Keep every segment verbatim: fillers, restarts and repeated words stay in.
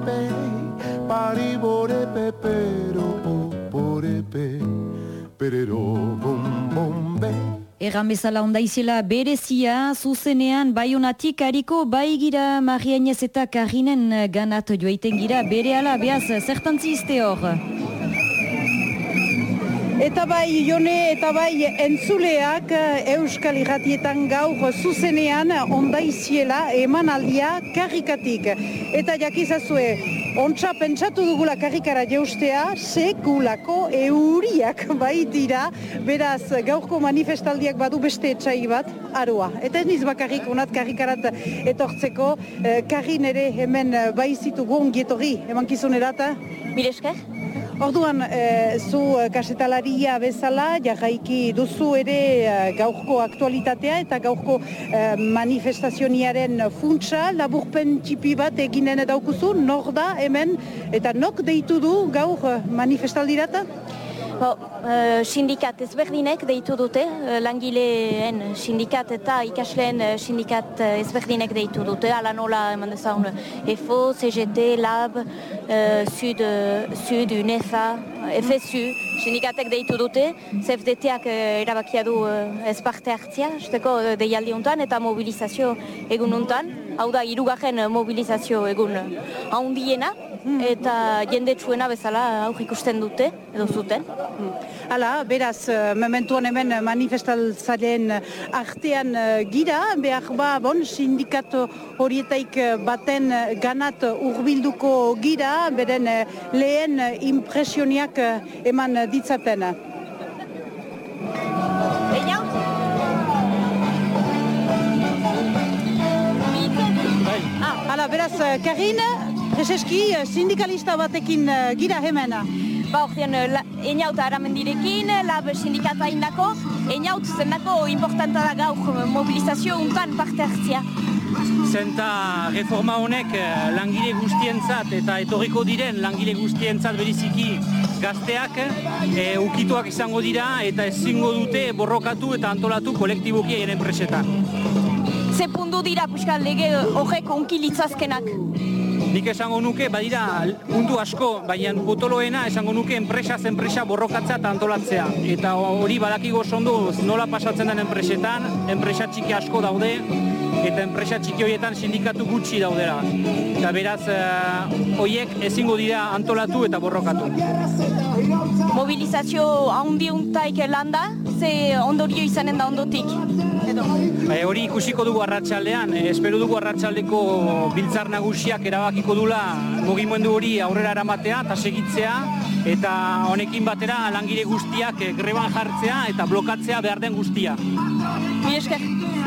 pe, pariborepe, pero poporepe, perero bom bom be. Erran bezala ondaizela berezia, zuzenean Baionatik hariko baigira Mariainez eta Karinen ganat joaiten gira, berehala behaz, zertantzi izte hor? Eta bai Jone eta bai entzuleak Euskal Irratietan gaur zuzenean ondaiziela emanaldia karrikatik. Eta jakizazue, ontsa pentsatu dugula karrikara jeustea, sekulako euriak baitira, beraz gaurko manifestaldiak badu beste etxai bat, aroa. Eta ez niz bakarrik unat karrikarat etortzeko, karrin ere hemen baizitugu ongietorri, eman kizunerata. Mil esker? Orduan, e, zu kasetalaria bezala, jarraiki duzu ere e, gaurko aktualitatea eta gaurko e, manifestazioniaren funtsa, laburpen txipi bat eginen daukuzu, nor da hemen, eta nok deitu du gaur manifestaldirata? Bo, uh, sindikat ezberdinek deitu dute, uh, langileen sindikat eta ikasleen sindikat ezberdinek deitu dute, ala nola eman dezaun E F O, C G T, Lab, uh, Sud, Sud, UNEFA, F S U, sindikatek deitu dute, C F D T-ak uh, erabakia du uh, ez parte hartzia, esteko uh, deialdi untan eta mobilizazio egun untan, hau da hirugarren mobilizazio egun handiena, eta jendetsuena bezala aur ikusten dute, edo zuten. Hala, beraz, mementuan hemen manifestaltzaren artean gira, behar ba, bon, sindikato horietaik baten ganat urbilduko gira, beren lehen impresioniak eman ditzaten. Hala, beraz, Karin, Prezeski, sindikalista batekin gira hemen. Ba, ordean, Einaut Aramendirekin, Lab sindikata indako, Einaut zendako importanta da gaur mobilizazio untan parte hartzia. Zenta reforma honek langile guztientzat eta etorriko diren langile guztientzat beriziki gazteak e, ukituak izango dira eta ezingo dute borrokatu eta antolatu kolektiboki eren presetan. Ze pundu dira, puxka, lege horrek onki litzazkenak? Nik esango nuke, badira, puntu asko, baina potoloena esango nuke enpresa enpresa borrokatzea eta antolatzea. Eta hori badakigo ondo nola pasatzen den enpresetan, enpresa txiki asko daude, eta enpresa txiki horietan sindikatu gutxi daudera. Eta beraz, uh, horiek ezingo dira antolatu eta borrokatu. Mobilizazio handiuntaik landa, ze ondorio izanen da ondotik? E, hori ikusiko dugu arratsaldean, e, espero dugu arratsaldeko biltzar nagusiak erabakiko dula mugimendu hori aurrera eramatea eta segitzea, eta honekin batera langile guztiak e, greban jartzea eta blokatzea behar den guztia. Mil esker.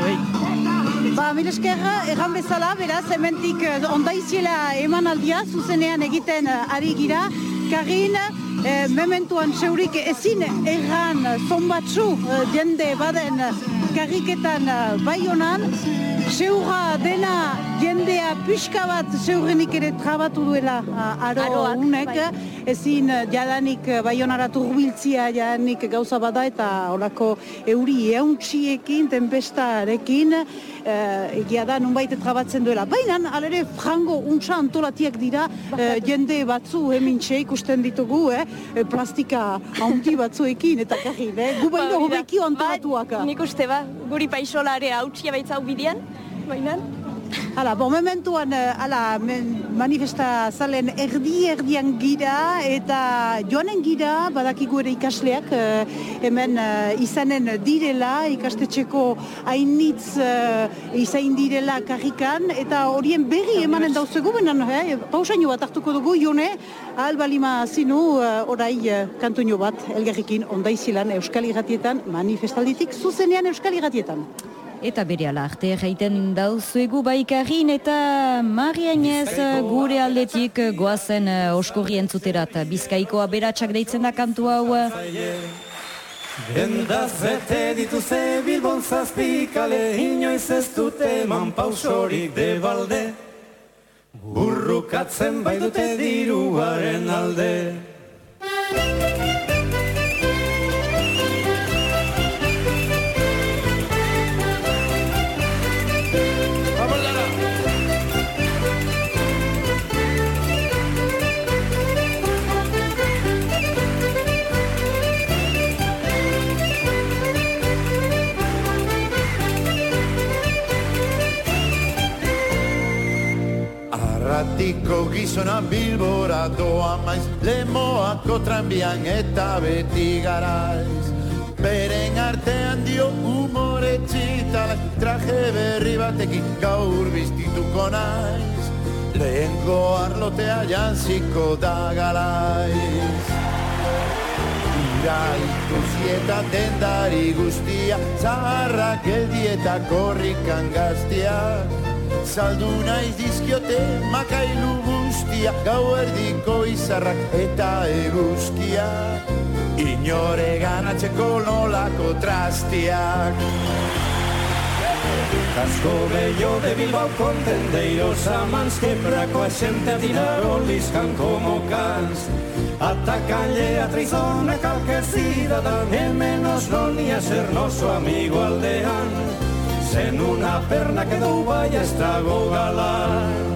Ba, mil esker, erran bezala, beraz, hementik ondaiziela emanaldia zuzenean egiten ari gira. Karin, eh, mementuan seurik ezin erran zonbatzu jende baden karriketan Baionan, seurra dena jendea pixka bat seurrenik ere trabatu duela aro unek, ezin jadanik Baionara turbiltzia jadanik gauza bada eta olako euri euntsiekin, tempestarekin, egia da nunbait trabatzen duela. Baina, alere frango untsa antolatiak dira, eh, jende batzu hemintxe ikusten ditugu, eh, plastika haundi batzuekin, eta karri, eh, gu baino hobekio antolatuak. Nik uste ba, guri paixolare hautsia baitza hau bidean, baina. Hala, bon, mementuan, ala, manifesta zalen erdi-erdian gira, eta joanen gira, badakigu ere ikasleak, hemen izanen direla, ikastetxeko hainitz izain direla karrikan, eta horien berri emanen dauzegu, benen, eh, pausaino bat hartuko dugu, Jone, ahal balima zinu, orai kantuño bat, elgarrikin ondaizilan Euskal Irratietan, manifestalditik zuzenean Euskal Irratietan. Eta berehala arte jaiten dauzuegu Baikarin eta Mariainez gure aldetik goazen oskorri entzuterat. Bizkaiko aberatsak deitzen da kantu hau. Dendaz bete dituze Bilbon zazpikale, inoiz ez dute eman pausorik debalde, burrukatzen baitute diruaren alde. Herriko gizona Bilbora doa maiz, Lemoako tranbian eta beti garaiz. Beren artean dio umore txitalak, traje berri batekin gaur biztituko naiz. Lehenko arlotea jantziko da galaiz. Ira ikusi eta dendari guztia, zaharrak geldi eta korrikan gaztia. Saldu naiz dizkiote makailu guztia, gauerdiko izarrak eta eguzkia. Inore ganatzeko nolako trastiak. Casco bello de Bilbao con tendeiros a mans, quebraco a xente a tirar oliscan como cans. Atacalle a trizona calquer cidadán, e menos non ia ser noso amigo aldeán. Sen unha perna quedou vaya estrago galán.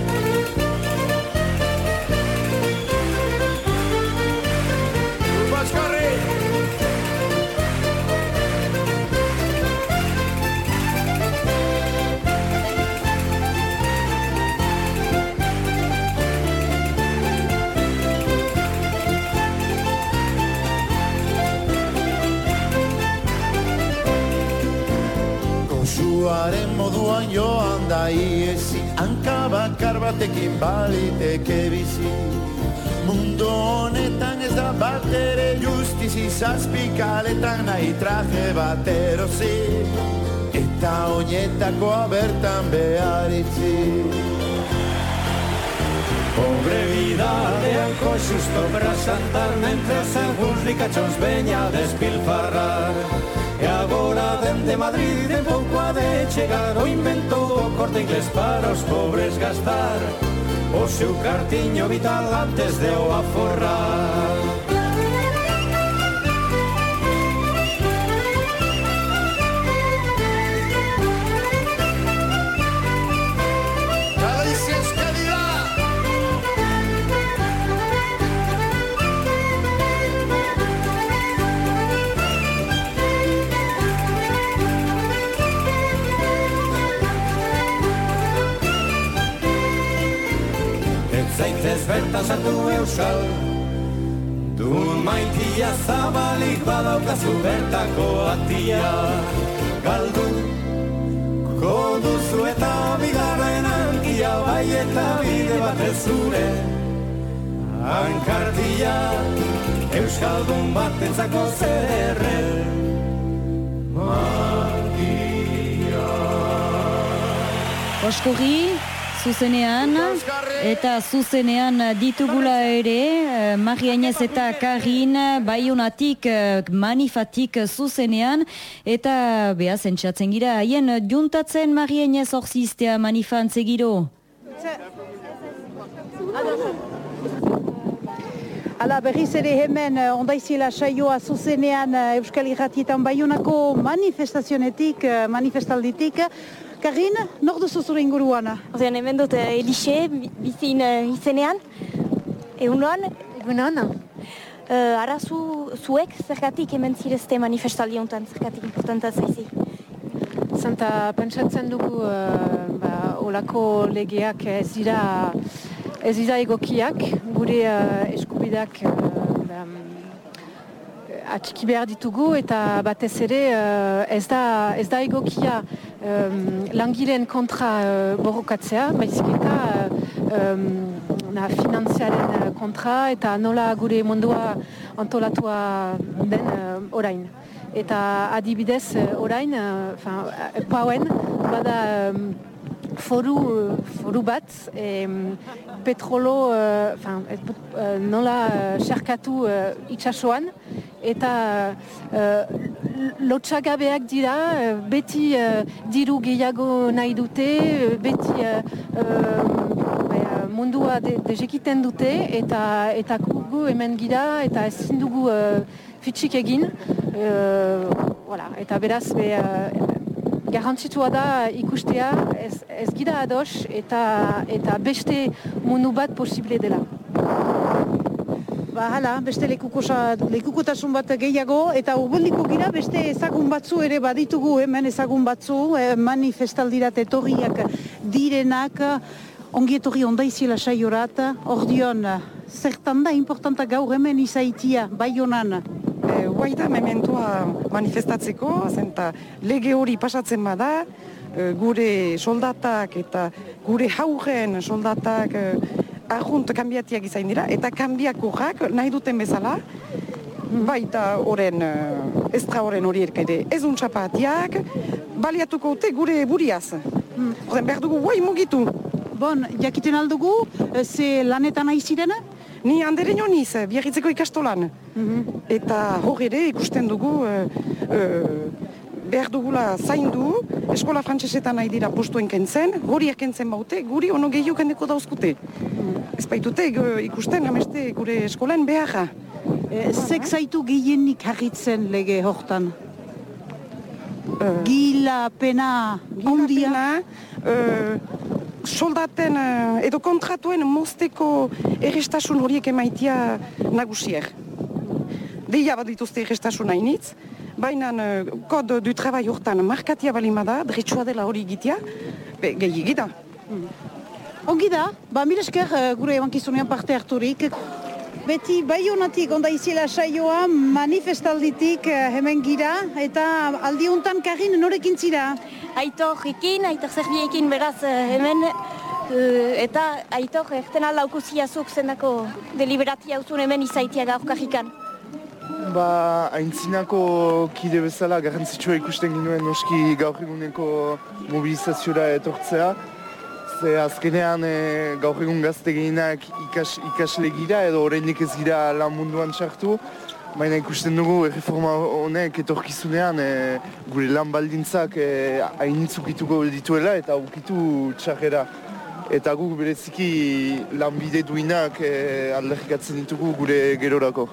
Zuaren moduan joan da iesi, hanka bakar batekin baliteke bizi. Mundu honetan ez da bat ere justizi, zazpikaletan nahi traje bat erosi, eta oinetakoa bertan behar itzi. Pobre vida de anco xusto para saltar, mentres algúns ricachos veña a despilfarrar. E agora dende Madrid en pouco ha de chegar o invento do corte inglés para os pobres gastar o seu cartiño vital antes de o aforrar. Zaitez bertan sartu euskal, dun maitia zabalik badaukazu bertako atia. Galdu, koduzu eta bigarren hankia, bai eta bide batez zure hankartia. Euskaldun batentzako zerre magia. Oskurri, zuzenean, eta zuzenean ditugula ere, Mari Agnès eta Karin, Baionatik, Manifatik zuzenean, eta behaz entxatzen gira, haien juntatzen Mari Agnès orziztea manifan zegiro? Hala, berriz ere hemen ondaiziela saioa zuzenean Euskal Irratietan Baionako manifestazionetik, manifestalditik. Karin, nor duzu zure inguruan? Ozean, hemen dut Elixe, bizin izenean, egunon. Egunon. Uh, ara zu, zuek zergatik hemen zirezte manifestaldi honetan, zergatik importanta zaizi? Zanta pentsatzen dugu uh, ba, olako legeak ez dira, ez dira egokiak, gure uh, eskubidak uh, um, atxiki behar ditugu eta batez ere uh, ez, da, ez da egokia um, langileen kontra uh, borrokatzea, baizik eta uh, um, na, finanziaren kontra eta nola gure mundua antolatua den uh, orain. Eta adibidez uh, orain, uh, pauen, bada um, foru, foru bat, em, petrolo, uh, fin, uh, nola uh, xerkatu uh, itxasoan, eta uh, lotsagabeak dira, uh, beti uh, diru gehiago nahi dute, beti uh, uh, mundua de, dezekiten dute, eta, eta gu hemen gira, eta ezin dugu uh, fitxik egin, uh, voilà, eta beraz, be, uh, garrantzitua da ikustea ez, ez gira ados eta, eta beste mundu bat posible dela. Ba, hala, beste lekukotasun bat gehiago, eta urbeldiko gira beste ezagun batzu ere baditugu hemen ezagun batzu, eh, manifestaldirat etorriak direnak, Ongi etorri ondaiziela saiorat, ordion, zertan da importanta gaur hemen izaitia, Baionan? E, Guai da mementoa manifestatzeko, zenta lege hori pasatzen bada, e, gure soldatak eta gure hauren soldatak e, arrunt kanbiatiak izain dira, eta kanbiakorak nahi duten bezala, baita horren, estra horren horiek ere ez untxapatiak, baliatuko dute gure buriaz. Hmm. Horren behar dugu guai mugitu. Bon, jakiten aldugu, ze lanetan aizirena? Ni andere nioniz, Biarritzeko ikastolan. Mm-hmm. Eta hor ere ikusten dugu, e, e, behar dugula zaindu, eskola frantsesetan nahi dira postuen kentzen, horiak kentzen baute, guri ono gehiago kendeko dauzkute. Mm. Ez baitute ikusten hameste gure eskolen beharra. E, zek zaitu gehienik harritzen lege hortan? Uh, gila, pena, ondia? Gila, pena, uh, soldaten uh, edo kontratuen mozteko errestasun horiek emaitia nagusier. Deia bat dituzte errestasun hainitz, baina uh, kod du travail hortan markatia balimada, dretsua dela hori egitea, be, gehi egida. Mm. Ongi da, ba milesker uh, gure ebankizunean parte harturik. Beti Baionatik onda iziela saioa manifestalditik hemen gira, eta aldiuntan Karin norekin zira? Aitor ikin, Aitor Zerbiekin beraz hemen, eta Aitor erten alaukuziazuk zendako deliberatia uzun hemen izaitia gaur kajikan. Ba, aintzinako kide bezala garrantzitsua ikusten ginuen noski gaur eguneko mobilizaziora etortzea. Ze azkenean e, gaur egun gazte gehienak ikas, ikasle gira edo oraindik ez gira lan munduan txartu. Baina ikusten dugu erreforma honek etorkizunean e, gure lan baldintzak e, hainitzukituko dituela eta ukitu txarrera. Eta guk bereziki lanbide duinak e, aldarrikatzen ditugu gure gerorako.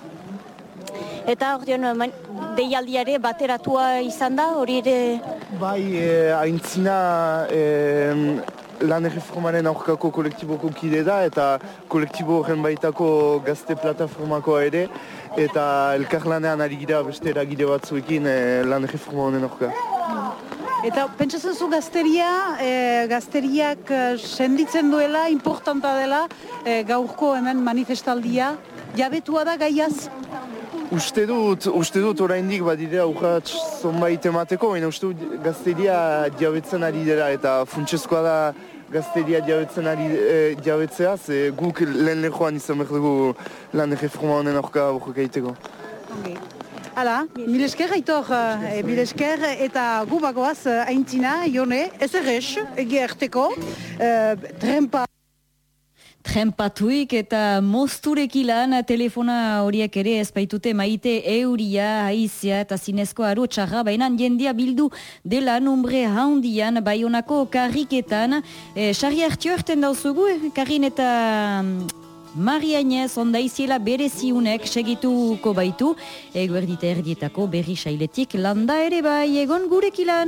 Eta hor dion, deialdiare bateratua izan da, hori ere? Bai, e, aintzina e, lan erreformaren aurkako kolektiboko kide da, eta kolektibo horren baitako gazte plataformakoa ere, eta elkarlanean ari gira beste eragile batzuekin e, lan erreforma honen aurka. Eta pentsatzen zu gazteria, e, gazteriak e, senditzen duela, importanta dela, e, gaurko hemen manifestaldia, jabetua da gaiaz? Uste dut, uste dut oraindik badira urrats zonbait emateko, baina uste dut gazteria jabetzen ari dela eta funtsezkoa da gazteria jabetzen ari e, jabetzea, ze guk lehen lehoan izan behar dugu lan erreforma honen aurka borroka egiteko. Okay. Hala, milesker Aitor, e, milesker eta gu bagoaz aintzina, Ione, ez errez, egia erteko, e, trempa. Trempatuik eta mozturekilan telefona horiek ere ezpaitute maite euria, haizia eta zinezko aro txarra, baina jendia bildu dela numbre haundian Baionako karriketan. E, Sarri hartio erten dauzugu, Karin eta Mariainez ondaiziela bereziunek segituko baitu, eguerdita erdietako berri sailetik landa ere bai, egon gurekilan.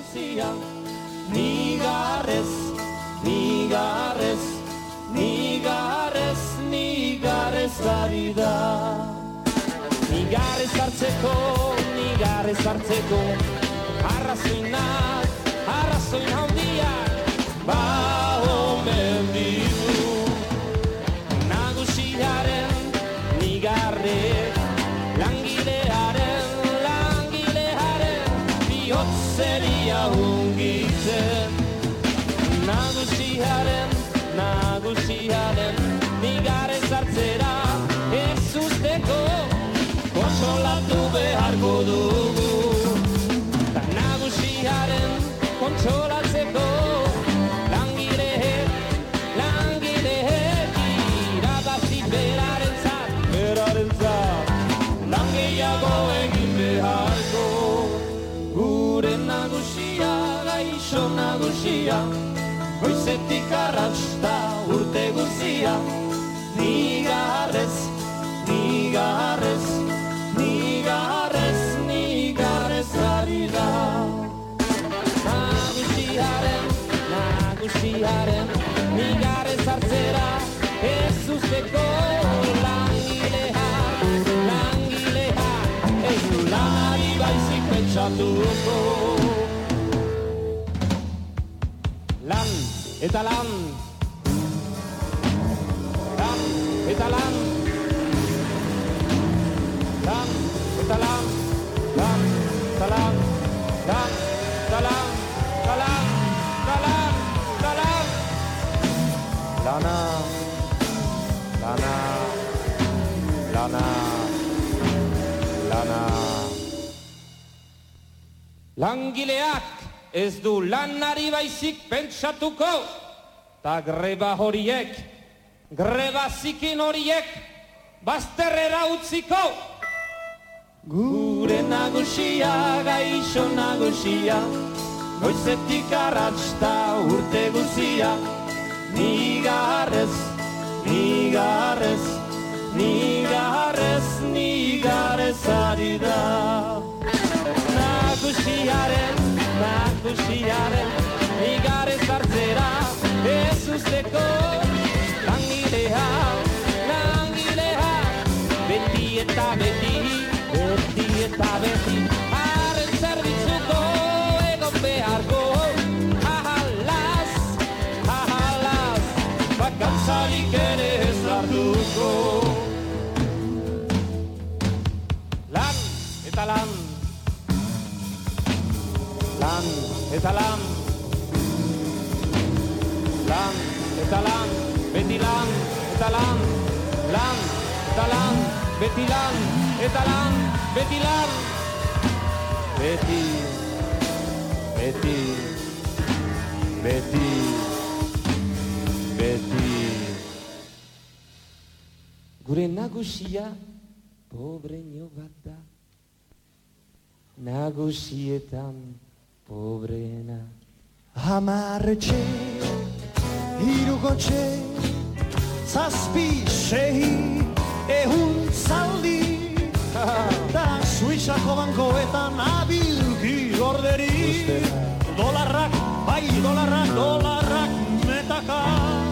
Nigarrez, nigarrez, Nigarrez, nigarrez ari da. Nigarrez hartzeko, nigarrez hartzeko, arrazoinak, arrazoin handiak, ba omen ditu. Nagusiaren, nigarrez, langilearen, langilearen, bihotzeria hungitzen. Nagusiaren, nagusiaren, nigarrez hartzera ez usteko kontsolatu beharko dugu. Ta nagusiaren kontsolatzeko langileek, langileek irabazi berarentzat, berarentzat lan gehiago egin beharko. Gure nagusia, gaixo nagusia, goizetik arrasta urte guzia, nigarrez, nigarrez, nigarrez, nigarrez ari da. Nagusiaren, nagusiaren, nigarrez hartzera ez usteko langileak, langileak, ez du lanari baizik pentsatuko. Lan, eta lan, eta lan, lan, eta lan, lan, eta lan, lan, eta lan, eta lan, eta lan, eta lan. Lana, lana, lana, lana. Langileak ez du lanari baizik pentsatuko, ta greba horiek, greba zikin horiek, bazterrera utziko. Gure nagusia, gaixo nagusia, goizetik arratsta urte guzia, nigarrez, nigarrez, nigarrez, nigarrez ari da. Nagusiaren, nagusiaren, nigarrez hartzera, ez usteko. Langilea, langilea, beti eta beti, beti eta beti, haren zerbitzuko egon beharko. Ahalaz, ahalaz, bakantzarik ere ez hartuko. Lan eta lan, lan eta lan, lan eta lan, beti lan eta lan, lan eta lan, beti lan eta lan, beti lan, beti, beti, beti, beti. Gure nagusia pobreño bat da, nagusietan pobrena. Hamarretxe, hirugotxe, zazpi, sei, ehun zaldi, da Suizako bankoetan abilki gorderi. Dolarrak, bai dolarrak, dolarrak metaka.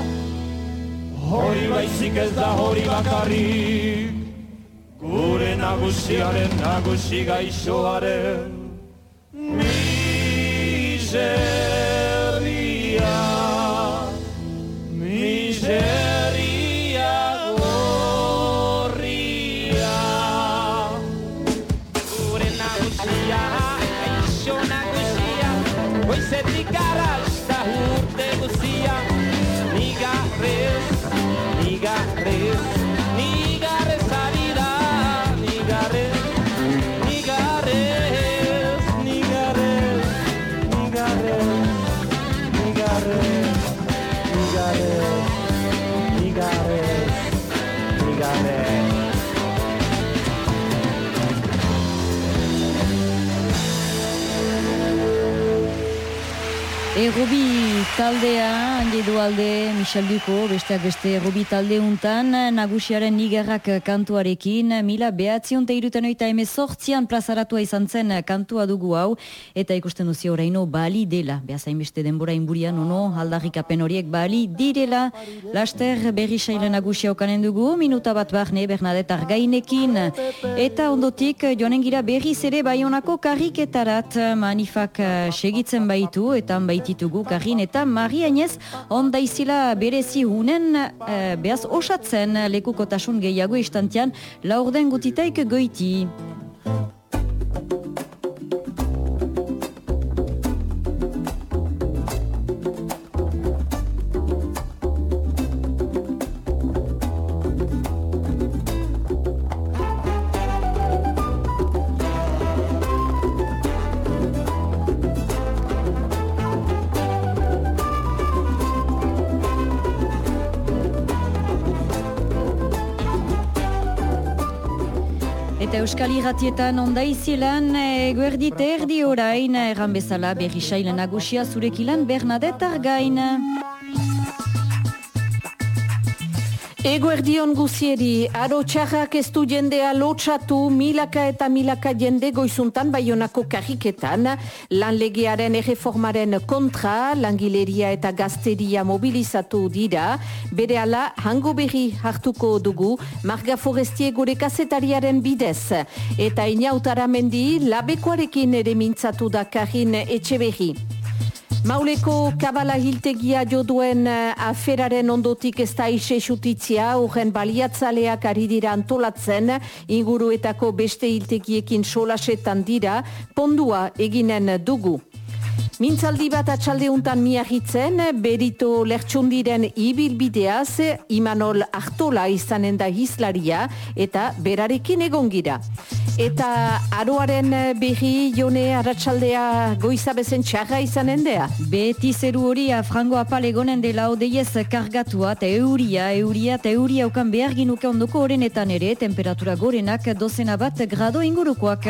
Hori baizik ez da hori bakarrik, gure nagusiaren, nagusi gaixoaren miseria, miseria gorria. Gure nagusia, gaixo nagusia, goizetik arrasta urte guzia, nigarrez, nigarrez, nigarrez ari da, nigarrez, nigarrez, nigarrez, nigarrez, nigarrez, nigarrez, nigarrez, nigarrez. Errobi taldea, handi dualde, Michel Duko, besteak beste Errobi talde untan, nagusiaren nigerrak kantuarekin, mila behatzion te iruten oita emezortzian plazaratua izan zen kantua dugu hau, eta ikusten duzio oraino bali dela, behazain beste denbora inburian, ono, aldarrikapen horiek bali direla, laster berri saile nagusia okanen dugu, minuta bat barne Bernadette Argainekin, eta ondotik joanen gira berriz ere Baionako karriketarat manifak segitzen baitu, eta baiti ditugu Karin eta Mariainez ondaizila berezi hunen uh, behaz osatzen lekukotasun gehiago istantean laurden gutitaik goiti. Eta Euskal Irratietan ondaizilan eguerdi terdi orain, erran bezala berri saile nagusia zurekilan Bernadette Argain. Eguerdion guzieri, aro txarrak ez du jendea lotxatu milaka eta milaka jende goizuntan Baionako karriketan, lanlegearen erreformaren kontra, langileria eta gazteria mobilizatu dira, berehala hango berri hartuko dugu Marga Forestier gure kazetariaren bidez, eta Inaut Aramendi labekoarekin ere mintzatu da Karin Etxeberri. Mauleko kabala hiltegia jo duen aferaren ondotik ez da ise xutitzia, horren baliatzaleak ari dira antolatzen, inguruetako beste hiltegiekin solasetan dira, pondua eginen dugu. Mintzaldi bat atxaldeuntan miahitzen, Berito Lertxundiren ibilbideaz, Imanol Artola izanen da hizlaria, eta berarekin egongira. Eta aroaren berri jone arratsaldea goiza bezen txarra izanen dea. Beti zeru horia frango apal egonen dela odeiez kargatua, eta euria, euria, eta euria ukan behar ginuke ondoko horrenetan ere, temperatura gorenak dozena bat grado ingurukoak.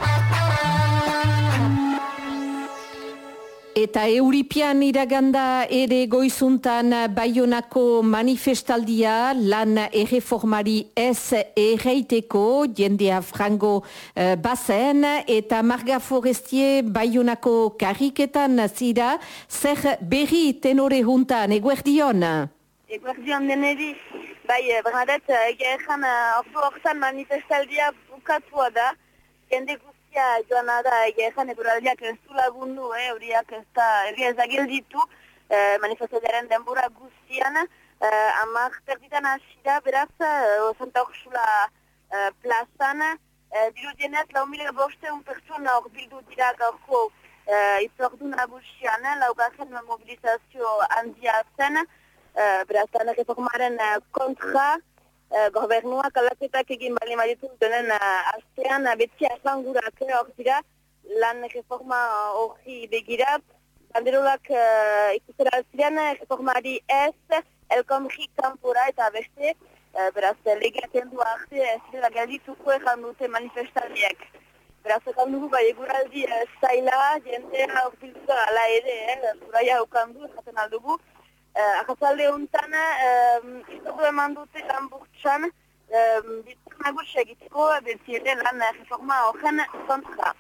Eta Euripian iraganda ere goizuntan Baionako manifestaldia lan erreformari ez erreiteko jendea frango uh, bazen eta Marga Forestier Baionako karriketan zira zer berri tenore juntan, eguerdion? Eguerdion deneri, bai, bernadet, egia ezan ordu hortan manifestaldia bukatua da, jende guztia joana da, egia ezan eguraldiak ez du lagundu, horiak ez da, egia ezagil ditu, manifestadiaren denbora guztian, amak terditan asira, beraz, Santa Ursula plazan, dirudienez, lau mila bosteun pertsona hor bildu dira gaurko itzordu nagusian, laugarren mobilizazio handia zen, beraz, lan reformaren kontra, gobernuak alaketak egin bali maditu denen astean beti asangurak hor dira lan reforma hori begira. Banderolak ikustera ziren reformari ez, elkomri kanpora eta beste, beraz, legeaten du arte zirela geldituko ekan dute manifestariek. Beraz, ekan dugu bai eguraldi zaila, jendea hor bildu ala ere, zuraia ukandu, jaten aldugu. Uh, Akazalde honetan, izordu eman dute Hamburgtxan, bitak nagusi egiteko, beti ere lan reforma horren kontra.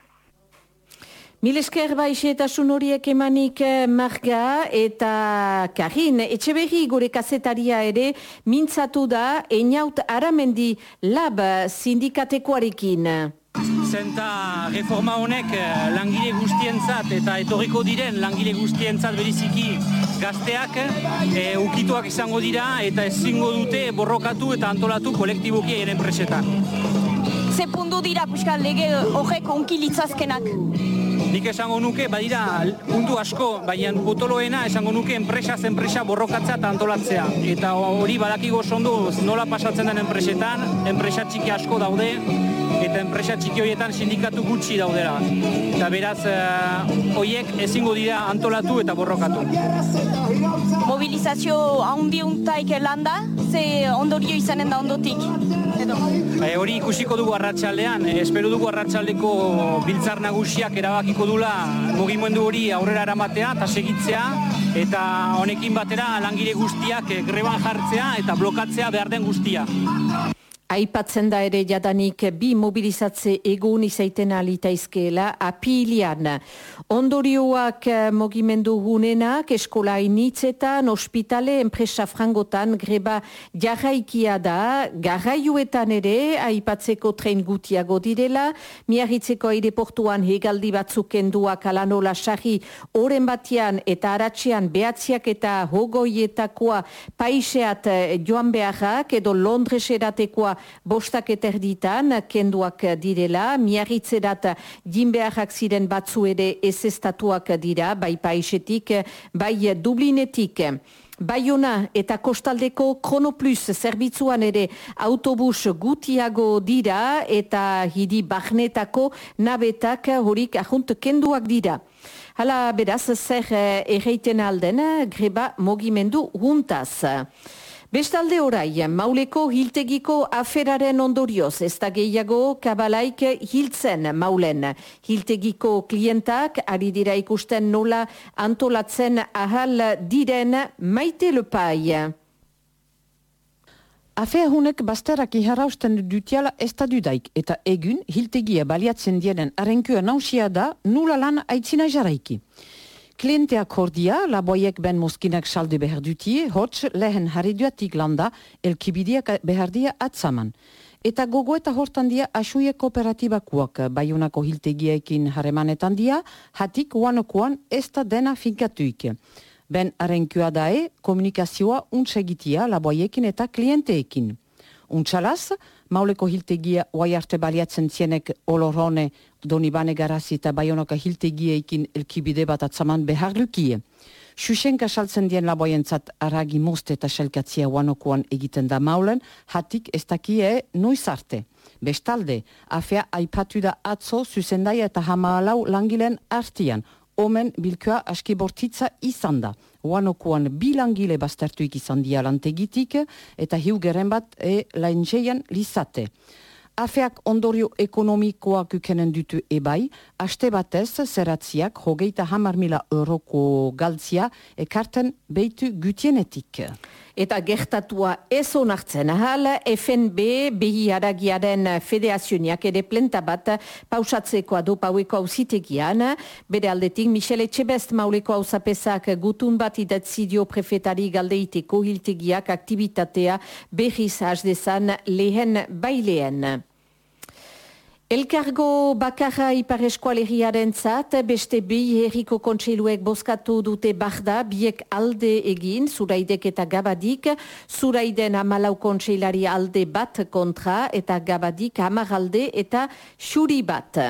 Mil esker baixetasun horiek emanik Marga eta Karin, Etxeberri gure kazetaria ere mintzatu da Einaut Aramendi Lab sindikatekoarekin. Zenta reforma honek langile guztientzat eta etorriko diren langile guztientzat beriziki gazteak e, ukituak izango dira eta ezingo dute borrokatu eta antolatu kolektiboki eren enpresetan. Ze puntu dira puska lege horrek onki litzazkenak? Nik esango nuke, badira puntu asko, baina potoloena esango nuke enpresaz enpresa borrokatzea eta antolatzea. Eta hori badakigo ondo nola pasatzen den enpresetan, enpresa txiki asko daude, eta enpresa txiki horietan sindikatu gutxi daudera. Eta beraz, horiek ezingo dira antolatu eta borrokatu. Mobilizazio handiuntaik landa, ze ondorio izanen da ondotik? E, hori ikusiko dugu arratsaldean, espero dugu arratsaldeko biltzar nagusiak erabakiko dula mugimendu hori aurrera eramatea eta segitzea, eta honekin batera langile guztiak greban jartzea eta blokatzea behar den guztia. Aipatzen da ere jadanik bi mobilizatze egun izaiten alitaizkeela apilian. Ondorioak mugimendu gunenak, eskola initzetan, ospitale, enpresa frangotan, greba jarraikia da, garraioetan ere, aipatzeko tren gutiago direla, miarritzeko aireportuan hegaldi batzuk kenduak alanola sarri oren batian eta aratzean behatziak eta hogoietakoa paiseat joan beharrak edo Londreseratekoa bostak eterditan kenduak direla, miarritzerat jinbeharrak ziren batzu ere ezestatuak dira, bai paisetik, bai Dublinetik. Baiona eta kostaldeko Kronoplus zerbitzuan ere autobus gutiago dira eta hiri barnetako nabetak horik ahunt kenduak dira. Hala beraz zer erreiten alden greba mugimendu juntaz. Bestalde orai, Mauleko hiltegiko aferaren ondorioz, ez da gehiago kabalaik hiltzen Maulen. Hiltegiko klientak ari dira ikusten nola antolatzen ahal diren Maite Lepai. Afeahunek basterak iharausten dutiala ez da dudaik, eta egun hiltegia baliatzen dienen arenkua nausia da nula lan aitzina jaraiki. Klienteak hordia, laboiek ben moskinak saldu behar dutie, hots lehen harriduatik landa, elkibidiak behar dia atzaman. Eta gogo eta hortan dia asuie kooperatibakuak Baionako hiltegiekin haremanetan dia, hatik uanokoan ez da dena finkatuik. Ben arenkua dae, komunikazioa untsegitia laboiekin eta klienteekin. Untxalaz, Mauleko hiltegia oai arte baliatzen zienek Olorone, Donibane Garazi eta Baionako hiltegieekin elkibide bat atzaman behar lukie. Xuxenka saltzen dien laboientzat aragi moste eta selkatzia uanokoan egiten da maulen, hatik ez dakie noiz arte. Bestalde, afea aipatu da atzo zuzendaia eta hamalau langileen artian, omen bilkoa aski bortitza izan da. Uanokoan bi langile baztertuik izan dia lantegitik eta hiugeren bat e laintzeian lizate. Afeak ondorio ekonomikoak ukenen dutu ebai, aste batez zeratziak hogeita hamar mila euroko galtzia ekarten beitu gutienetik. Eta gertatua ez onartzen ahal, F N B behi haragiaren federazioak ere plenta bat pausatzekoa du paueko auzitegian. Bere aldetik, Michel Etxebest Mauleko auzapezak gutun bat idatzidio prefetari galdeiteko hiltegiak aktivitatea berriz hasdezan lehen baileen. Elkargo bakarra Ipar Eskualeriaren zat, beste bi herriko kontseiluek bozkatu dute barda, biek alde egin, Zuraidek eta Gabadik, Zuraiden hamalau kontseilari alde bat kontra, eta Gabadik hamar alde eta xuri bat.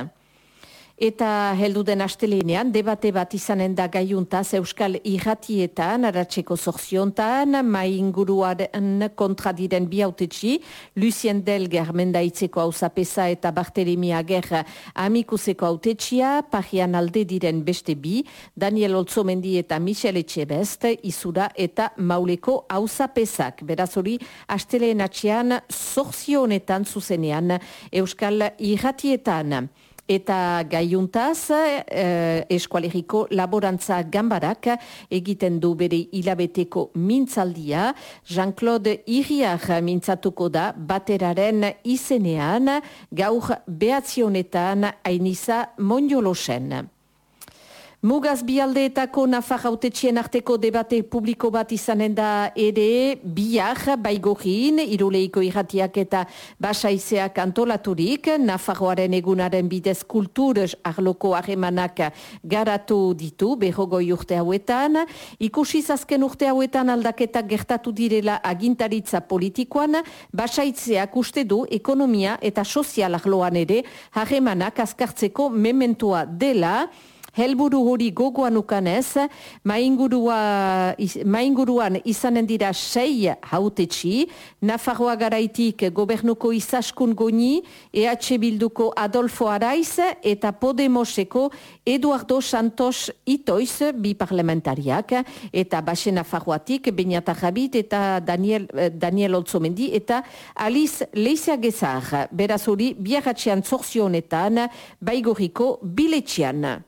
Eta heldu den astelenean, debate bat izanen da gaiuntaz Euskal Irratietan, aratzeko zorziontan, mainguruaren kontra diren bi hautetsi, Lucien Delger mendaitzeko hauzapeza eta Barthelemy Ager amikuseko hautetxia, Parian alde diren beste bi, Daniel Olzomendi eta Michel Etxebest, Izura eta Mauleko hauzapezak. Beraz hori, asteleen atxean zorzionetan zuzenean Euskal Irratietan. Eta gaiuntaz, eh, Eskualeriko Laborantza Ganbarak egiten du bere hilabeteko mintzaldia. Jean-Claude Iriar mintzatuko da bateraren izenean, gaur behatzionetan Ainiza Monjolosen. Mugaz bialdeetako Nafar hautetxien arteko debate publiko bat izanen da ere bihar Baigorin, Iruleiko Irratiak eta Basaizeak antolaturik, Nafarroaren egunaren bidez kultur arloko harremanak garatu ditu berrogoi urte hauetan. Ikusiz azken urte hauetan aldaketak gertatu direla agintaritza politikoan, Basaitzeak uste du ekonomia eta sozial arloan ere harremanak azkartzeko mementoa dela. Helburu hori gogoan ukanez, maingurua, mainguruan izanen dira sei hautetxi, Nafarroa garaitik gobernuko Izaskun Goni, E H Bilduko Adolfo Araiz eta Podemoseko Eduardo Santos Itoiz bi parlamentariak, eta Baxe Nafarroatik Beñata Jabit eta Daniel, Daniel Olzomendi eta Aliz Leizeagezar. Beraz hori, biarratxean zorzionetan, Baigoriko biletxean.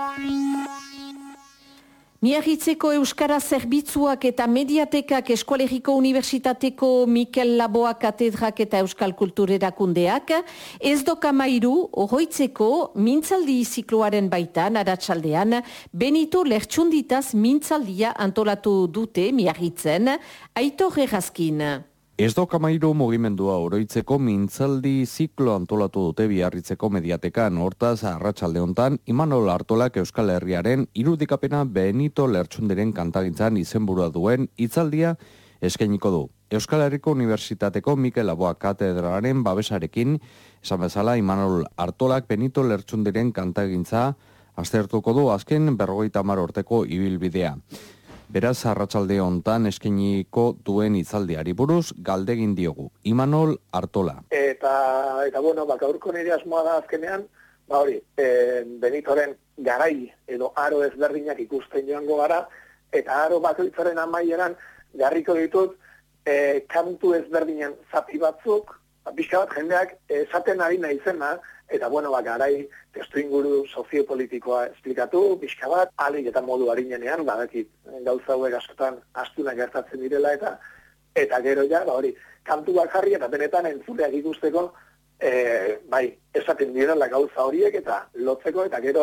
Miarritzeko Euskara Zerbitzuak eta Mediatekak Eskualeriko Unibertsitateko Mikel Laboa Katedrak eta Euskal Kulturerakundeak ez dokamairu ohoitzeko mintzaldi zikloaren baitan aratsaldean Benito Lertxunditaz mintzaldia antolatu dute Miarritzen, Aitor Errazkin. Ez dokamairu mugimendua oroitzeko mintzaldi ziklo antolatu dute Biarritzeko Mediatekan. Hortaz, arratsalde hontan, Imanol Artolak Euskal Herriaren irudikapena Benito Lertxunderen kantagintzan izenburua duen hitzaldia eskainiko du. Euskal Herriko Unibertsitateko Mikel Laboa Katedralaren babesarekin, esan bezala Imanol Artolak Benito Lertxunderen kantagintza aztertuko du azken berrogeita hamar urteko ibilbidea. Beraz, arratsalde hontan eskainiko duen hitzaldiari buruz galdegin diogu. Imanol Artola. Eta, eta bueno, ba, gaurko nire asmoa da azkenean, ba hori, e, Benitoren garai edo aro ezberdinak ikusten joango gara, eta aro bakoitzaren amaieran jarriko ditut e, kantu ezberdinen zati batzuk, pixka bat jendeak esaten ari nahi zena, eta bueno, ba, garai testu inguru soziopolitikoa esplikatu, pixka bat, alik eta modu harinenean, badakit gauza hauek askotan astuna gertatzen direla, eta eta gero ja, ba hori, kantuak jarri eta benetan entzuleak ikusteko, e, bai, esaten direla gauza horiek, eta lotzeko, eta gero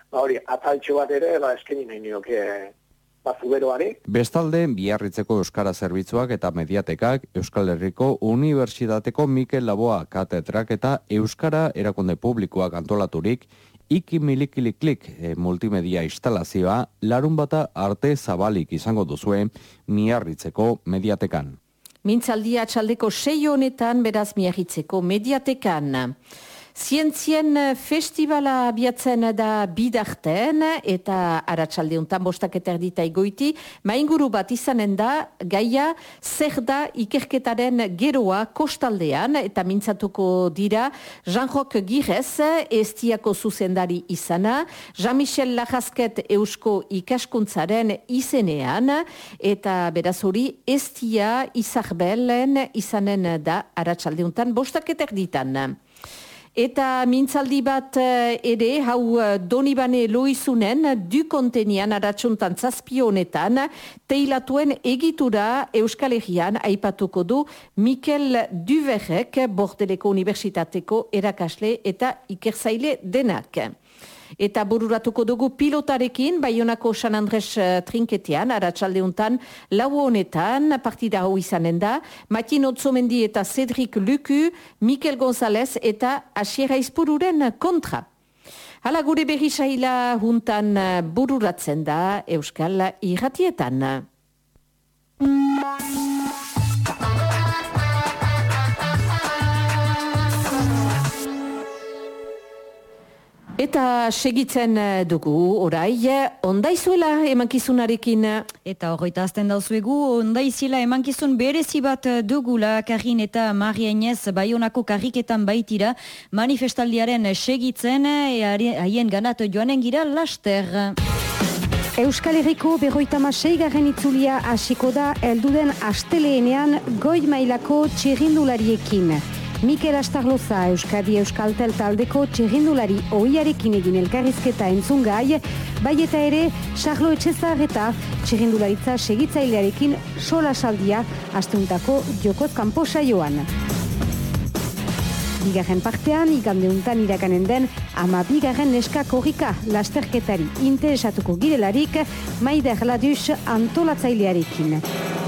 ba hori, ataltxo bat ere, ba, eskeni nahi nioke bazuberoari. Bestalde, Biarritzeko Euskara Zerbitzuak eta Mediatekak, Euskal Herriko Unibertsitateko Mikel Laboa katedrak eta Euskara erakunde publikoak antolaturik, Iki Milikiliklik e, multimedia instalazioa larun bata arte zabalik izango duzue Miarritzeko Mediatekan. Mintzaldia atxaldeko sei honetan beraz Miarritzeko Mediatekan. Zientzien festivala abiatzen da bidarten eta aratsaldeuntan bostak eta erdita egoiti, mainguru bat izanen da gaia zer da ikerketaren geroa kostaldean eta mintzatuko dira Jean-Roch Girez, Estiako zuzendari izana, Jean-Michel Lajazket Eusko ikaskuntzaren izenean eta beraz hori Estia Izarbelen izanen da aratsaldeuntan bostak eta erditan. Eta mintzaldi bat ere, hau Donibane Loizunen, du kontenian aratsuntan zazpionetan, teilatuen egitura Euskal Herrian aipatuko du Mikel Duverrek, Bordeleko Unibertsitateko erakasle eta ikerzaile denak. Eta bururatuko dugu pilotarekin, Baionako San Andres trinketean, aratsaldeuntan, lau honetan, partida hau izanen da, Matin Otzomendi eta Cedric Lucu, Mikel González eta Asier Aizpururen kontra. Hala gure berri saila juntan bururatzen da Euskal Irratietan. Eta segitzen dugu, orai, ondaizuela emankizunarekin. Eta horreita azten dauzuegu, ondaizuela emankizun berezi bat dugula, Karin eta Maria Inez Baionako karriketan baitira, manifestaldiaren segitzen, haien ganat joanen gira laster. Euskal Herriko berroitama seigarren itzulia hasiko da helduden asteleenean goi mailako txirrindulariekin. Mikel Astarloza Euskadi Euskaltel taldeko txirrindulari ohiarekin egin elkarrizketa entzungai, bai eta ere Charlo Etxezar eta txirrindularitza segitzailearekin solasaldia asteuntako jokoz kanpo saioan. Bigarren partean, igandeuntan irakanen den, ama bigarren neska korrika lasterketari interesatuko girelarik, Maider Ladus antolatzailearekin.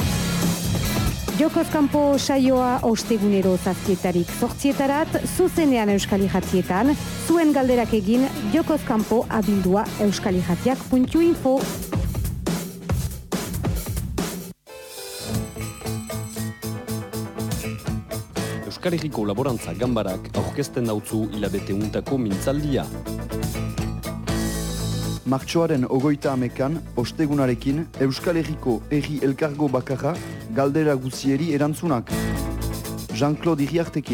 Jokoz kanpo saioa ostegunero zazpietarik zortzietarat, zuzenean Euskal Irratietan, zuen galderak egin jokoz kanpo abildua euskalirratiak puntu info. Euskal Herriko Laborantza Ganbarak aurkezten dautzu hilabete untako mintzaldia. Martxoaren ogoita amekan, ostegunarekin, Euskal Herriko Herri Elkargo bakarra galdera guzieri erantzunak. Jean-Claude Iriartekin.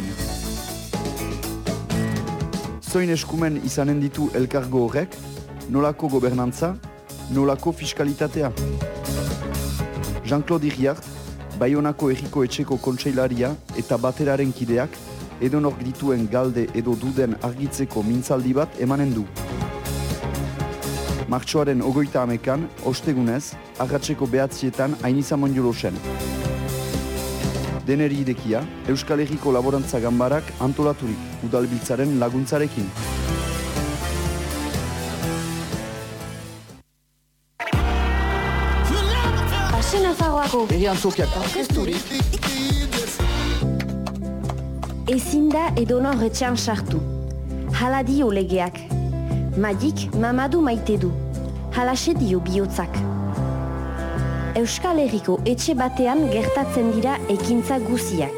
Zoin eskumen izanen ditu elkargo horrek, nolako gobernantza, nolako fiskalitatea. Jean-Claude Iriart, Baionako Herriko Etxeko kontseilaria eta bateraren kideak, edonork dituen galde edo duden argitzeko mintzaldi bat emanen du. Martxoaren ogoita amekan, ostegunez, arratseko behatzietan Ainiza Monjolosen. Deneri idekia, Euskal Herriko Laborantza Ganbarak antolaturik udalbiltzaren laguntzarekin. Basen Nafarroako Erian Sofiak orkesturik. Ezin da edonor etxean sartu. Hala dio legeak. Madik mamadu maite du. Halaxe dio bihotzak. Euskal Herriko etxe batean gertatzen dira ekintza guziak.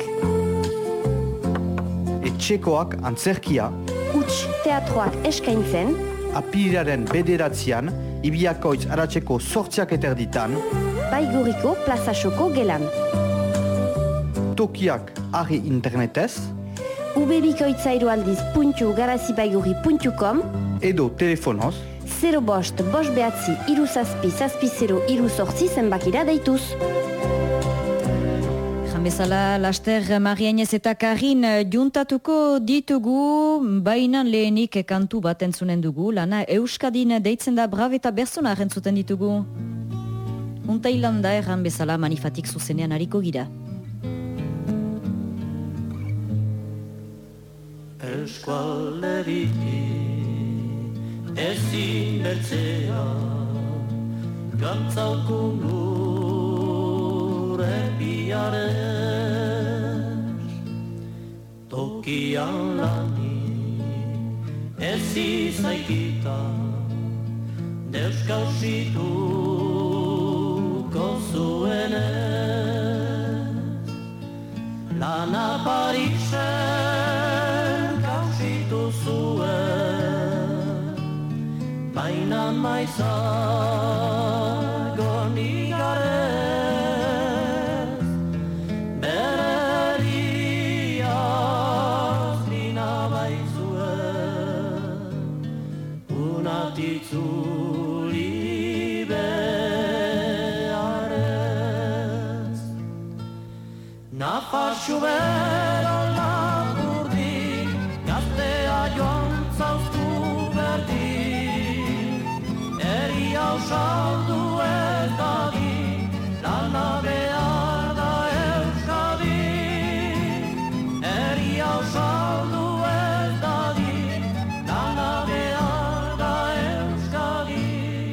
Etxekoak antzerkia. Huts teatroak eskaintzen. Apirilaren bederatzean, Ibiakoitz aratzeko sortziak eterditan. Baigorriko plazasoko gelan. Tokiak argi internetez. ubebikoitzairualdiz puntu garazibaigorri puntu com edo telefonoz zero bost, bost behatzi, iru zazpi, zazpi zero, iru zortzi zenbakira deituz. Bezala, laster Maria Inez eta Karin juntatuko ditugu, bainan lehenik kantu bat entzunen dugu, lana Euskadin deitzen da Brav eta Bersona entzuten ditugu. Unta hilanda erran bezala manifatik zuzenean hariko gira. Eskualderi ezin beltzea, gantzaukun gure biarez, tokian lani, ez izaikita, deuskausituko zuenez, lana Parisen kausitu zuen, baina maizago nigarez, bereriaz nina baizuen, unatitzuli beharez. Nafarxu bero lapurdi, gaztea joan zauztu berdi, eri hau saldu ez dadi, lana behar da Euskadi. Eri hau saldu ez dadi, lana behar da Euskadi.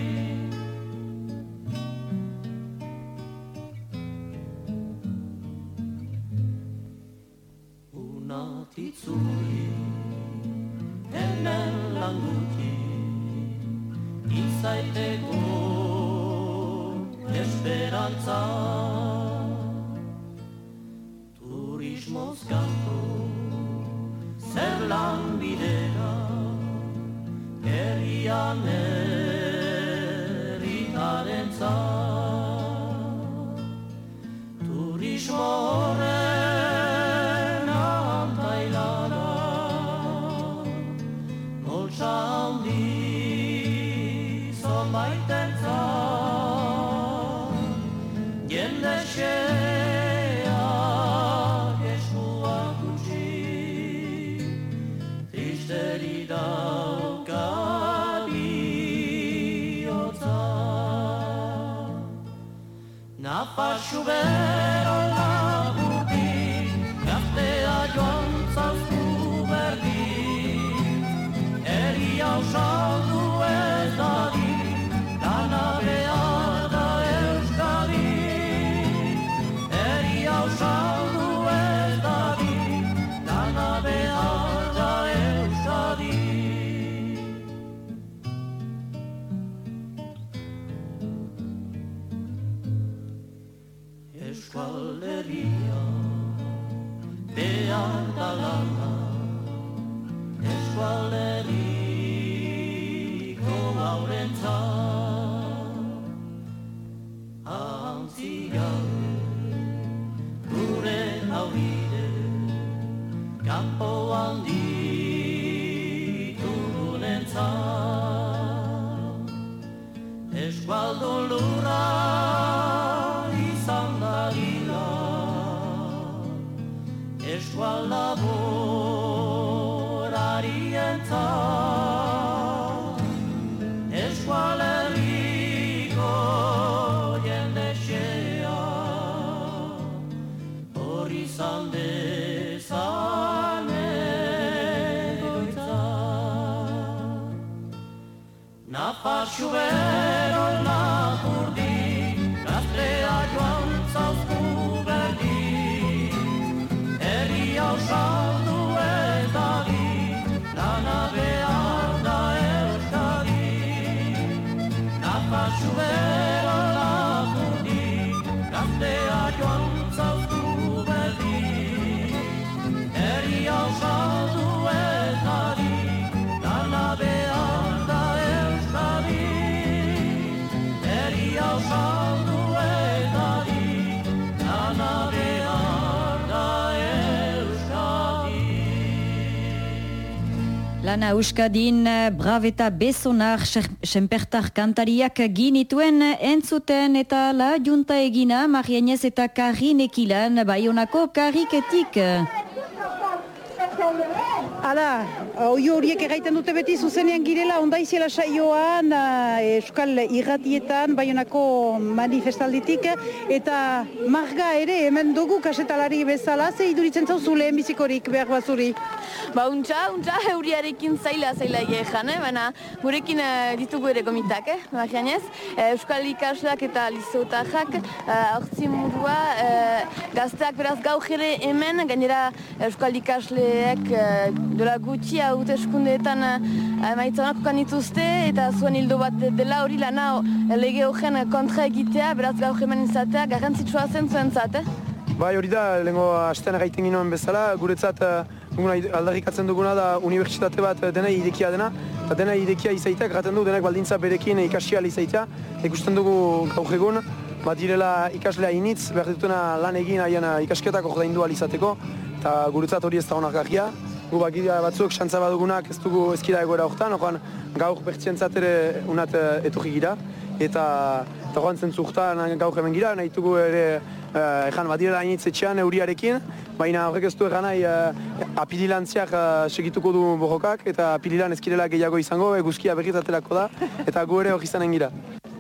Unatitzuli, hemen languti, izaiteko esperantza, turismoz kanpo, zer lan bidea, herrian herritarentzat. Turismo horren antailara, moltsa handi zonbaitentzat, jende xeak eskuak utzi, tristeri dauka bihotza. Nafarxu bero lapurdi, gaztea joan zauztu berdi, eri hau saldu ez dadi, lana behar da Euskadi. Eri hau saldu ez dadi, lana behar da Euskadi. Euskal Herria behar da lana, Euskal Herriko haurentzat, ahantzi gabe gure haurire, kanpoan ditugunentzat, eskualdun lurra izan dadila, eskual laborarientzat, eskual herriko jende xea, hori izan dezan egoitzat. Nafarxu bero lapurdi, gaztea joan zauzku berdi, eri hau saldu ez dadi, lana behar da Euskadi. Nafarxu bero lapurdi, gaztea joan zauzku berdi, eri hau saldu ez dadi, lana behar da Euskadi. Eri hau saldu ez dadi, lana behar da Euskadi. Lana Euskadin, Braveta Besonar, senpertar kantariak ginituen entzuten eta la junta egina Marianez eta Karin Ekilan, Baionako kariketik. Hala, oio horiek egiten dute beti zuzenean girela ondaiziela saioan Euskal Irratietan Baionako manifestalditik eta marga ere hemen dugu kasetalari bezala, ze iduritzen zauzu lehen bizikorik behar bazuri? Ba, untxa, untxa, euriarekin zaila, zaila egean, eh? Baina gurekin uh, ditugu ere gomitak, eh? Baina Euskal ikasleak eta lizotarrak hortzi uh, murua uh, gazteak beraz gaur ere hemen, gainera Euskal ikasleek uh, dola gutxi haute eskundeetan emaitzanak ukan dituzte eta zuen hildo bat dela hori lana lege horren kontra egitea, beraz gaur hemen izatea garrantzitsua zen zuen zat, eh? Bai, hori da, lehenko astean gaiten ginoen bezala, guretzat aldarrikatzen duguna da unibertsitate bat dena idekia dena, eta dena idekia izaitak, gaten du denak baldintza berekin ikasial izaitea, ikusten dugu gaur egun, bat direla ikaslea initz, behar dituna lan egin haien ikasketak ordaindu alizateko, eta guretzat hori ez da onargarria. Gu bakidea batzuk xantza badugunak ez dugu ezkira egoera horretan, oran gaur bertzientzat ere unat etorri gira, eta joan zentzurtan gaur hemen gira, nahi dugu ere ezan bat direla hainitz etxean euriarekin, baina horrek ez du egan nahi apililantziak segituko du borrokak, eta apililan ezkirela gehiago izango, eguzkia berrizatelako da, eta gu ere hori izanen gira.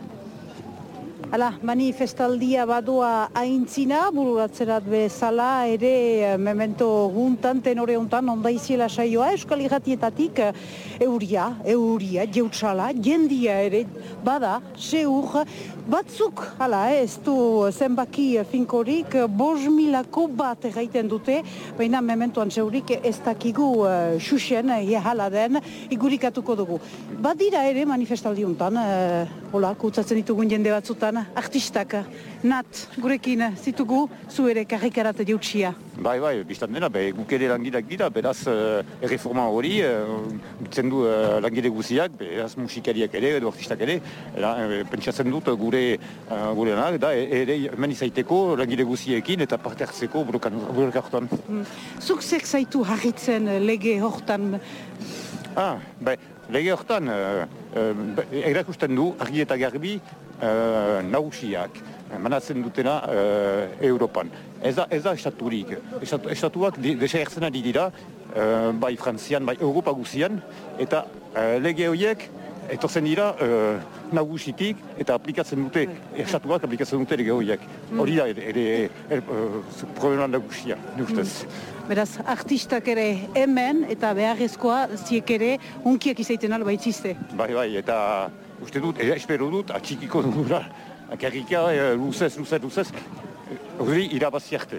Hala, manifestaldia badua aintzina, bururatzerat bezala ere memento guntan, tenore hontan, ondaiziela saioa, Euskal Irratietatik euria, euria, jeutsala, jendia ere, bada, seur, batzuk, hala, ez du zenbaki finkorik, bost milako bat erraiten dute, baina mementoan zeurik ez dakigu uh, xuxen, jehala den, igurikatuko dugu. Badira ere manifestaldi hontan, uh, hola, kutsatzen ditugun jende batzutan, artistak, Nat, gurekin zitugu, zu ere karrikarat jautsia. Bai, bai, biztan dena, be, guk ere langileak gira, beraz, uh, erreforma hori, bitzen uh, du uh, langile guziak, beraz musikariak ere, edo artistak ere, era, pentsatzen dut gure uh, gure lanak, da, ere hemen izaiteko langile guziekin eta parte hartzeko buruka hortan. Mm. Zuk zer zaitu harritzen lege hortan? Ah, be, lege hortan, uh, uh, erakusten du, argi eta garbi, uh, nagusiak, manatzen dutena uh, Europan. Ez da, ez da estaturik. Estatu, estatuak desagertzen ari dira, uh, bai Frantzian, bai Europa guzian, eta uh, lege horiek etortzen dira uh, nagusitik eta aplikatzen dute, estatuak aplikatzen dute lege horiek. Hori da ere, ere, ere uh, problema nagusia, ustez. Beraz, artistak ere hemen eta beharrezkoa ziek ere unkiak izaiten alba itziste. Bai, bai, eta uste dut, e, espero dut, atxikiko dugula, karrika, luzez, luzez, luzez, hori irabazi arte.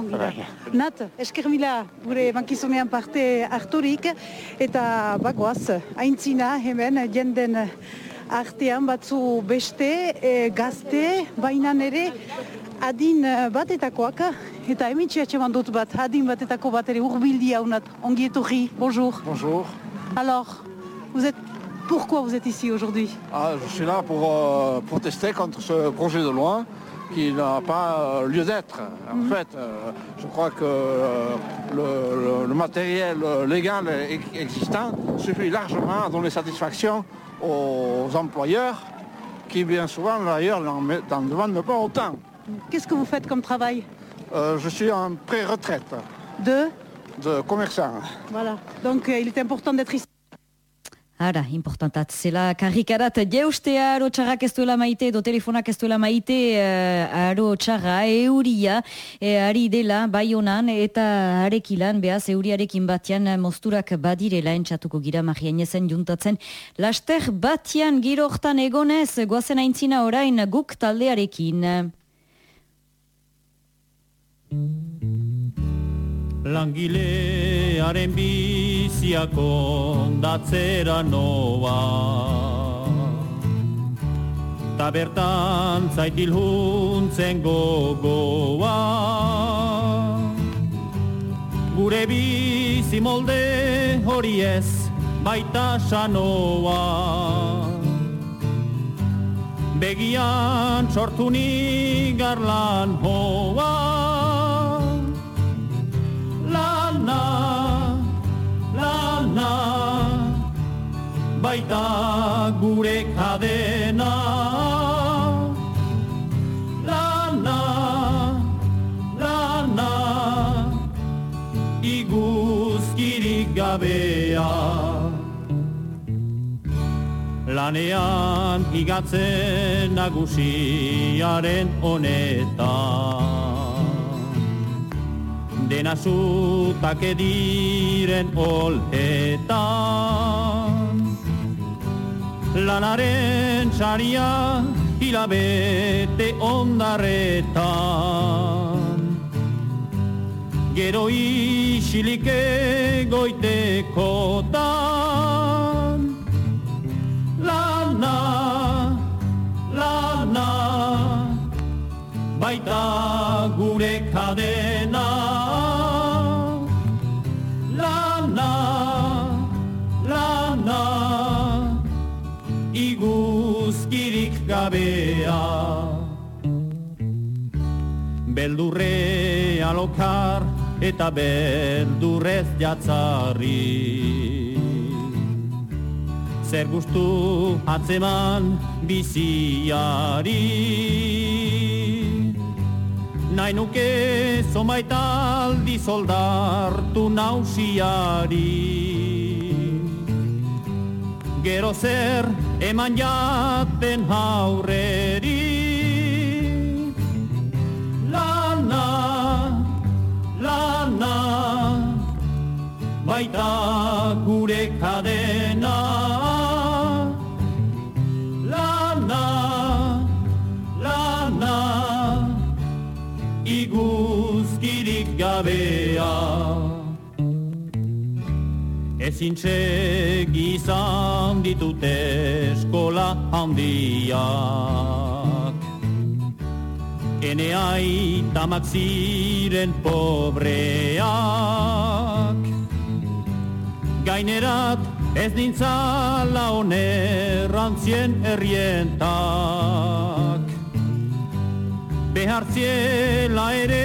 Nat, esker mila gure bankizunean parte harturik, eta bagoaz, aintzina hemen jenden artean batzu beste, e, gazte, bainan ere, adin batetakoak, eta emitxe atxeman dut bat, adin batetako bat ere urbildi haunat, ongi etorri, bonjour. Bonjour. Alors, vous êtes... Pourquoi vous êtes ici aujourd'hui? Ah, je suis là pour euh, protester contre ce projet de loi qui n'a pas euh, lieu d'être. En mmh. fait, euh, je crois que euh, le, le, le matériel légal existant suffit largement à donner satisfaction aux employeurs qui, bien souvent, d'ailleurs, n'en demandent pas autant. Qu'est-ce que vous faites comme travail? euh, Je suis en pré-retraite. De? De commerçant. Voilà. Donc, euh, il est important d'être ici. Ara, importantat zela karrikarat jeustea aro txarrak ez duela maite edo telefonak ez duela maite uh, aro txarra euria e, ari dela bai honan eta arekilan behaz euriarekin batian mozturak badirela entxatuko gira Marianezen juntatzen laster batian giro hortan egonez goazen aintzina orain guk taldearekin. Langilearen biziako datzera noa Ta bertan zaitil huntzen gogoa Gure bizi molde hori ez baita sanoa Begian sortu nigarlan hoa Lana, lana, baita gure kadena. Lana, lana, iguzki gabea. Lanean higatzen nagusiaren honetan, dena zutak ediren olhetan. Lanaren txaria hilabete ondarretan, gero isilik egoitekotan. Lana, lana, baita gure kadena. Lana, lana, iguzkirik gabea. Beldurre alokar eta beldurrez jatzarri, zer gustu atzeman biziari. Nahi nuke zomaitaldi soldartu nausiari, gero zer eman jaten haurreri. Lana, lana, baita gure kadena. Lana, lana, iguzkirik gabea. Ezin segizan ditute eskola handiak, ene aitamak ziren pobreak. Gainerat ez nintzala onerrantzien herrientak, behartziela ere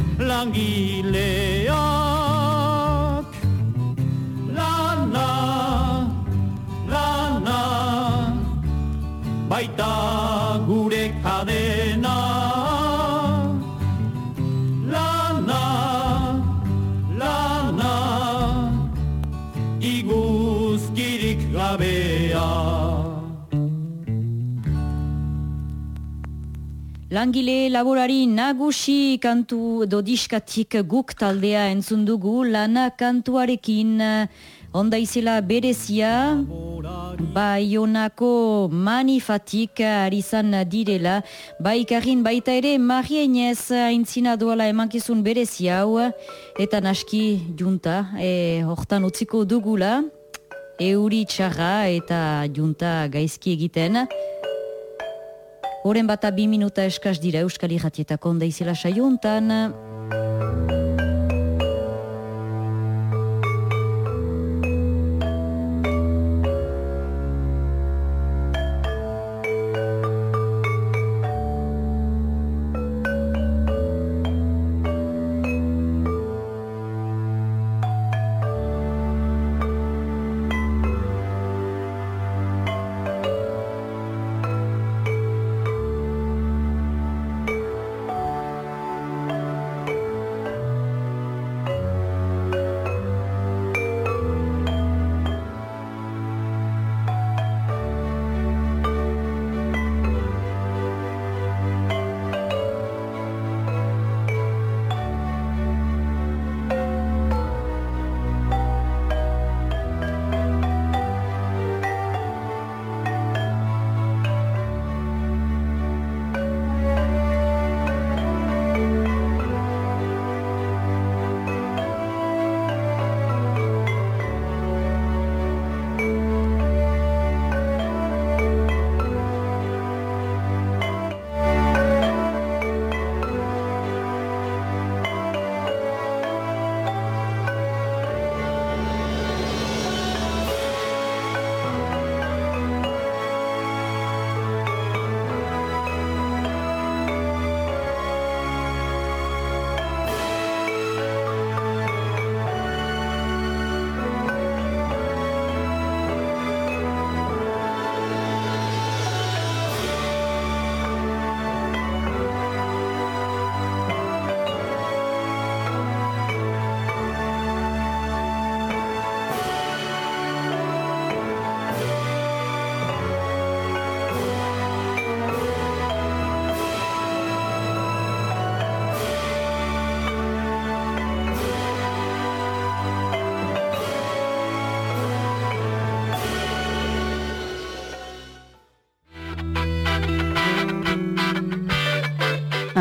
langileak. Lana, lana, baita gure kadena. Lana, lana, iguzkirik gabea. Langile laborari nagusi kantu dodiskatik guk taldea entzun dugu, lana kantuarekin onda izela berezia, Baionako manifatik arizan direla, baikarin baita ere Marienez aintzina duala emankizun berezia hau, eta naski junta, e, hortan utziko dugula, euri txarra eta junta gaizki egiten. Horen bata bi minuta eskaz dira Euskal Irratietako onda izela saiontan.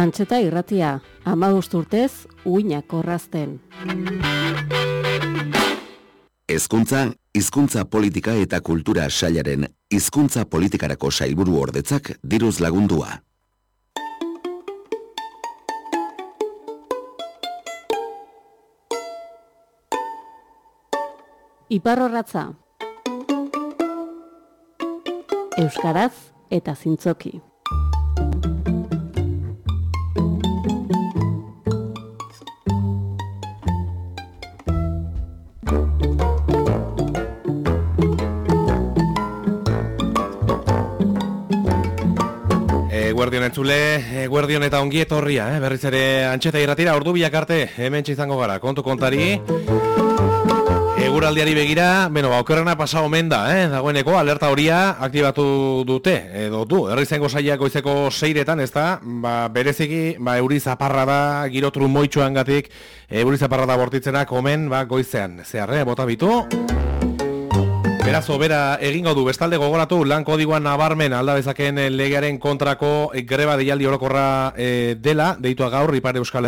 Antxeta irratia, hamabost urtez, uinak orrazten. Hezkuntza, hizkuntza politika eta kultura sailaren hizkuntza politikarako sailburu ordetzak diruz lagundua. Iparrorratza. Euskaraz eta zintzoki. Guardion entzule, guardion eta ongi etorria, eh? Berriz ere Antxeta irratira, ordu biak arte, hemen izango gara, kontu kontari. Eguraldiari begira, beno, ba, okerrena pasa omen da, eh? Dagoeneko, alerta horia aktibatu dute, edo du, herrizengo saiak goizeko seiretan, ez da, ba, bereziki, ba, euri zaparra da, girotru moitxoan gatik, euri zaparra da bortitzenak omen, ba, goizean, zehar, eh? Bota bitu. Beraz, obera egingo du, bestalde gogoratu, lan kodiguan nabarmen alda bezakeen legearen kontrako greba deialdi orokorra e, dela, deitua gaur, Ipar Euskal